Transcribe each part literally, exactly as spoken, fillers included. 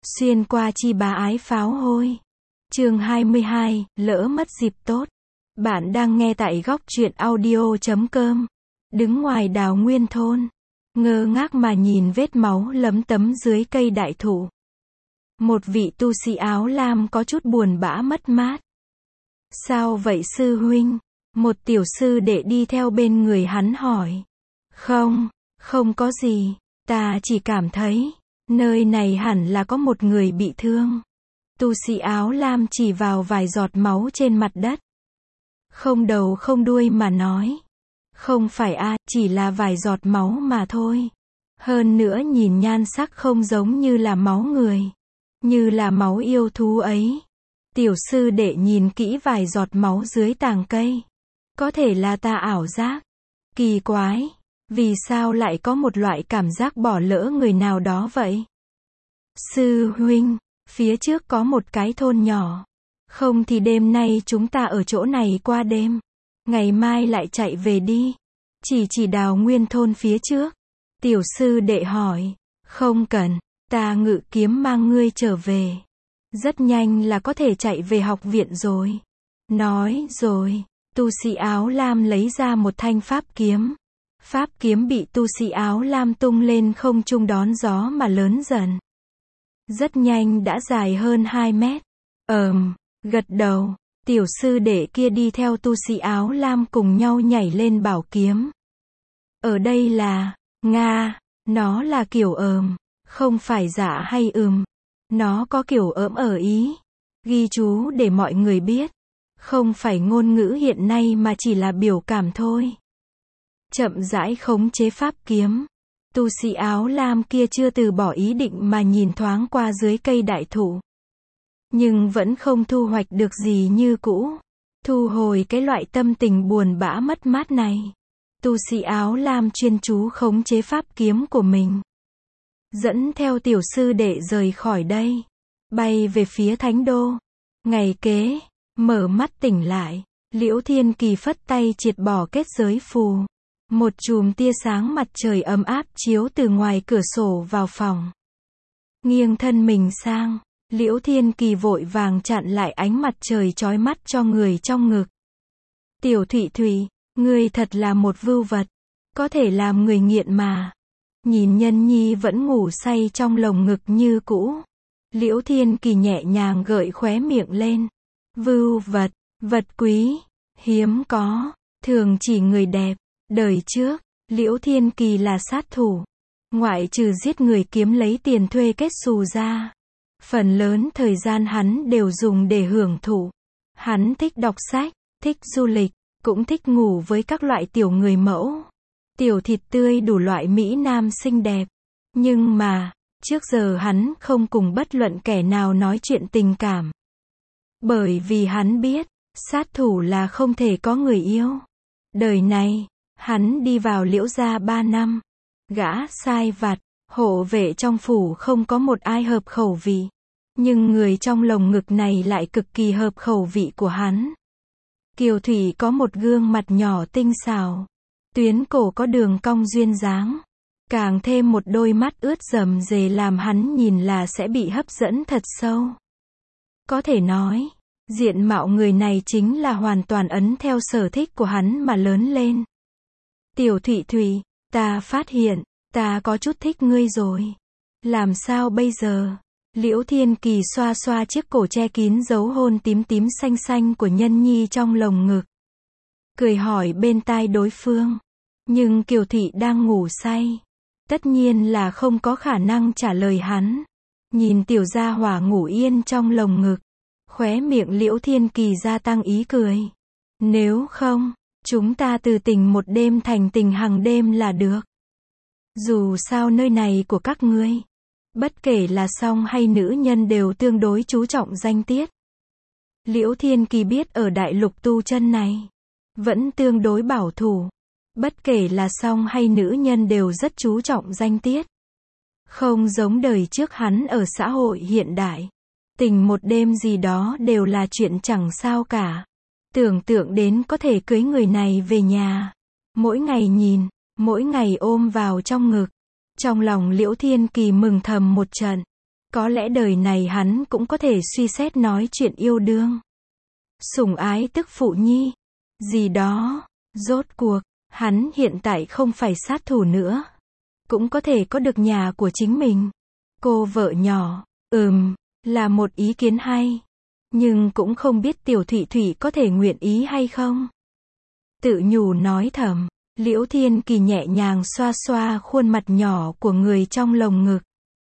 Xuyên qua chi bá ái pháo hôi. Chương hai mươi hai, lỡ mất dịp tốt. Bạn đang nghe tại góc truyện audio chấm com. Đứng ngoài Đào Nguyên thôn, ngơ ngác mà nhìn vết máu lấm tấm dưới cây đại thụ. Một vị tu sĩ áo lam có chút buồn bã mất mát. Sao vậy sư huynh? Một tiểu sư đệ đi theo bên người hắn hỏi. Không, không có gì, ta chỉ cảm thấy nơi này hẳn là có một người bị thương. Tu sĩ áo lam chỉ vào vài giọt máu trên mặt đất. Không đầu không đuôi mà nói. Không phải a, chỉ là vài giọt máu mà thôi. Hơn nữa nhìn nhan sắc không giống như là máu người. Như là máu yêu thú ấy. Tiểu sư đệ nhìn kỹ vài giọt máu dưới tàng cây. Có thể là ta ảo giác. Kỳ quái. Vì sao lại có một loại cảm giác bỏ lỡ người nào đó vậy? Sư huynh, phía trước có một cái thôn nhỏ. Không thì đêm nay chúng ta ở chỗ này qua đêm. Ngày mai lại chạy về đi. Chỉ chỉ Đào Nguyên thôn phía trước. Tiểu sư đệ hỏi. Không cần, ta ngự kiếm mang ngươi trở về. Rất nhanh là có thể chạy về học viện rồi. Nói rồi, tu sĩ áo lam lấy ra một thanh pháp kiếm. Pháp kiếm bị tu sĩ áo lam tung lên không trung đón gió mà lớn dần. Rất nhanh đã dài hơn hai mét. Ờm, gật đầu, tiểu sư đệ kia đi theo tu sĩ áo lam cùng nhau nhảy lên bảo kiếm. Ở đây là, Nga, nó là kiểu ờm, không phải dạ hay ừm. Nó có kiểu ỡm ở ý. Ghi chú để mọi người biết. Không phải ngôn ngữ hiện nay mà chỉ là biểu cảm thôi. Chậm rãi khống chế pháp kiếm. Tu sĩ áo lam kia chưa từ bỏ ý định mà nhìn thoáng qua dưới cây đại thụ. Nhưng vẫn không thu hoạch được gì như cũ. Thu hồi cái loại tâm tình buồn bã mất mát này. Tu sĩ áo lam chuyên chú khống chế pháp kiếm của mình. Dẫn theo tiểu sư đệ rời khỏi đây. Bay về phía Thánh Đô. Ngày kế, mở mắt tỉnh lại. Liễu Thiên Kỳ phất tay triệt bỏ kết giới phù. Một chùm tia sáng mặt trời ấm áp chiếu từ ngoài cửa sổ vào phòng. Nghiêng thân mình sang, Liễu Thiên Kỳ vội vàng chặn lại ánh mặt trời chói mắt cho người trong ngực. Tiểu Thụy Thụy, ngươi thật là một vưu vật. Có thể làm người nghiện mà. Nhìn Nhân Nhi vẫn ngủ say trong lồng ngực như cũ. Liễu Thiên Kỳ nhẹ nhàng gợi khóe miệng lên. Vưu vật, vật quý, hiếm có, thường chỉ người đẹp. Đời trước, Liễu Thiên Kỳ là sát thủ. Ngoại trừ giết người kiếm lấy tiền thuê kết xù ra. Phần lớn thời gian hắn đều dùng để hưởng thụ. Hắn thích đọc sách, thích du lịch, cũng thích ngủ với các loại tiểu người mẫu. Tiểu thịt tươi đủ loại mỹ nam xinh đẹp. Nhưng mà, trước giờ hắn không cùng bất luận kẻ nào nói chuyện tình cảm. Bởi vì hắn biết, sát thủ là không thể có người yêu. Đời này, hắn đi vào Liễu gia ba năm. Gã sai vặt, hộ vệ trong phủ không có một ai hợp khẩu vị. Nhưng người trong lồng ngực này lại cực kỳ hợp khẩu vị của hắn. Kiều Thủy có một gương mặt nhỏ tinh xảo. Tuyến cổ có đường cong duyên dáng. Càng thêm một đôi mắt ướt rầm rề làm hắn nhìn là sẽ bị hấp dẫn thật sâu. Có thể nói, diện mạo người này chính là hoàn toàn ấn theo sở thích của hắn mà lớn lên. Tiểu Thụy Thụy, ta phát hiện, ta có chút thích ngươi rồi. Làm sao bây giờ? Liễu Thiên Kỳ xoa xoa chiếc cổ che kín dấu hôn tím tím xanh xanh của Nhân Nhi trong lồng ngực. Cười hỏi bên tai đối phương. Nhưng Kiều Thị đang ngủ say. Tất nhiên là không có khả năng trả lời hắn. Nhìn tiểu gia hỏa ngủ yên trong lồng ngực. Khóe miệng Liễu Thiên Kỳ gia tăng ý cười. Nếu không, chúng ta từ tình một đêm thành tình hàng đêm là được. Dù sao nơi này của các ngươi, bất kể là song hay nữ nhân đều tương đối chú trọng danh tiết. Liễu Thiên Kỳ biết ở đại lục tu chân này, vẫn tương đối bảo thủ. Bất kể là song hay nữ nhân đều rất chú trọng danh tiết. Không giống đời trước hắn ở xã hội hiện đại. Tình một đêm gì đó đều là chuyện chẳng sao cả. Tưởng tượng đến có thể cưới người này về nhà. Mỗi ngày nhìn, mỗi ngày ôm vào trong ngực. Trong lòng Liễu Thiên Kỳ mừng thầm một trận. Có lẽ đời này hắn cũng có thể suy xét nói chuyện yêu đương. Sủng ái tức phụ nhi. Gì đó. Rốt cuộc, hắn hiện tại không phải sát thủ nữa. Cũng có thể có được nhà của chính mình. Cô vợ nhỏ, ừm, là một ý kiến hay. Nhưng cũng không biết Tiểu Thụy Thụy có thể nguyện ý hay không. Tự nhủ nói thầm, Liễu Thiên Kỳ nhẹ nhàng xoa xoa khuôn mặt nhỏ của người trong lồng ngực.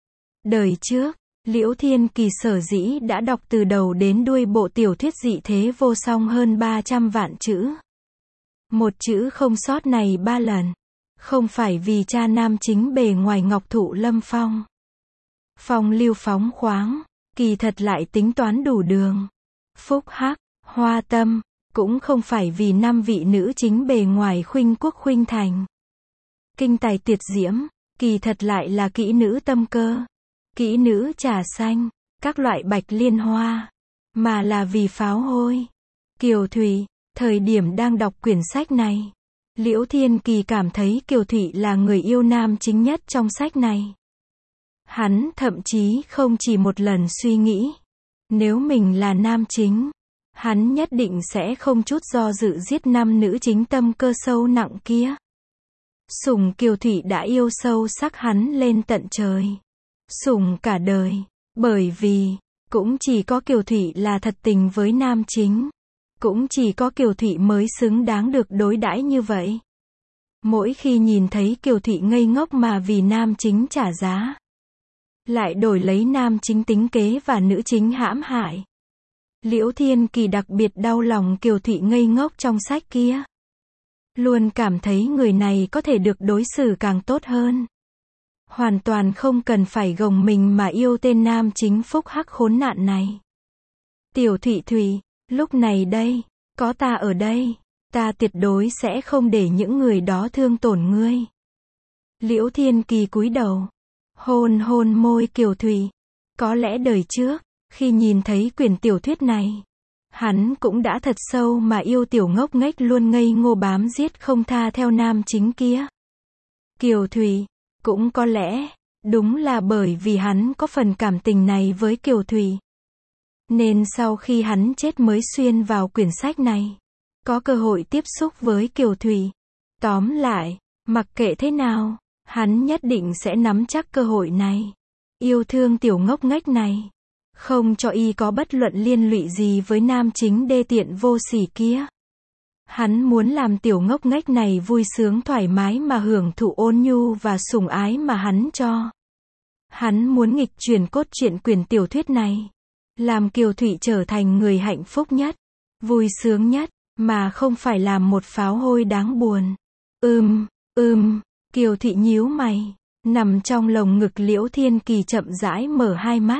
Đời trước, Liễu Thiên Kỳ sở dĩ đã đọc từ đầu đến đuôi bộ tiểu thuyết dị thế vô song hơn ba trăm vạn chữ. Một chữ không sót này ba lần. Không phải vì cha nam chính bề ngoài ngọc thụ lâm phong. Phong lưu phóng khoáng, kỳ thật lại tính toán đủ đường. Phúc hắc, hoa tâm, cũng không phải vì năm vị nữ chính bề ngoài khuynh quốc khuynh thành. Kinh tài tuyệt diễm, kỳ thật lại là kỹ nữ tâm cơ. Kỹ nữ trà xanh, các loại bạch liên hoa, mà là vì pháo hôi. Kiều Thụy, thời điểm đang đọc quyển sách này, Liễu Thiên Kỳ cảm thấy Kiều Thụy là người yêu nam chính nhất trong sách này. Hắn thậm chí không chỉ một lần suy nghĩ, nếu mình là nam chính, hắn nhất định sẽ không chút do dự giết năm nữ chính tâm cơ sâu nặng kia. Sủng Kiều Thụy đã yêu sâu sắc hắn lên tận trời. Sủng cả đời, bởi vì, cũng chỉ có Kiều Thụy là thật tình với nam chính. Cũng chỉ có Kiều Thụy mới xứng đáng được đối đãi như vậy. Mỗi khi nhìn thấy Kiều Thụy ngây ngốc mà vì nam chính trả giá, lại đổi lấy nam chính tính kế và nữ chính hãm hại, Liễu Thiên Kỳ đặc biệt đau lòng Kiều Thụy ngây ngốc trong sách kia. Luôn cảm thấy người này có thể được đối xử càng tốt hơn. Hoàn toàn không cần phải gồng mình mà yêu tên nam chính phúc hắc khốn nạn này. Tiểu Thụy Thụy, lúc này đây, có ta ở đây, ta tuyệt đối sẽ không để những người đó thương tổn ngươi. Liễu Thiên Kỳ cúi đầu, hôn hôn môi Kiều Thụy. Có lẽ đời trước, khi nhìn thấy quyển tiểu thuyết này, hắn cũng đã thật sâu mà yêu tiểu ngốc nghếch luôn ngây ngô bám giết không tha theo nam chính kia. Kiều Thụy, cũng có lẽ, đúng là bởi vì hắn có phần cảm tình này với Kiều Thụy, nên sau khi hắn chết mới xuyên vào quyển sách này, có cơ hội tiếp xúc với Kiều Thụy. Tóm lại, mặc kệ thế nào, hắn nhất định sẽ nắm chắc cơ hội này. Yêu thương tiểu ngốc nghếch này. Không cho y có bất luận liên lụy gì với nam chính đê tiện vô sỉ kia. Hắn muốn làm tiểu ngốc nghếch này vui sướng thoải mái mà hưởng thụ ôn nhu và sủng ái mà hắn cho. Hắn muốn nghịch chuyển cốt truyện quyển tiểu thuyết này. Làm Kiều Thụy trở thành người hạnh phúc nhất, vui sướng nhất, mà không phải làm một pháo hôi đáng buồn. Ừm, ừm, Kiều Thụy nhíu mày, nằm trong lồng ngực Liễu Thiên Kỳ chậm rãi mở hai mắt.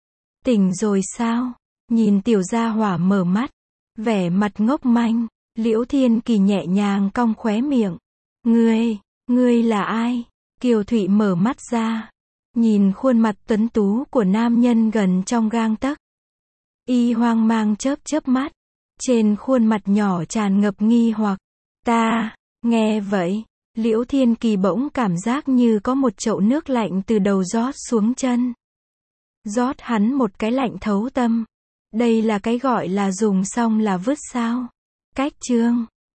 Tỉnh rồi sao? Nhìn tiểu gia hỏa mở mắt, vẻ mặt ngốc manh, Liễu Thiên Kỳ nhẹ nhàng cong khóe miệng. Ngươi, ngươi là ai? Kiều Thụy mở mắt ra, nhìn khuôn mặt tuấn tú của nam nhân gần trong gang tấc. Y hoang mang chớp chớp mắt, trên khuôn mặt nhỏ tràn ngập nghi hoặc. Ta, nghe vậy, Liễu Thiên Kỳ bỗng cảm giác như có một chậu nước lạnh từ đầu rót xuống chân. Rót hắn một cái lạnh thấu tâm. Đây là cái gọi là dùng xong là vứt sao? Cách chương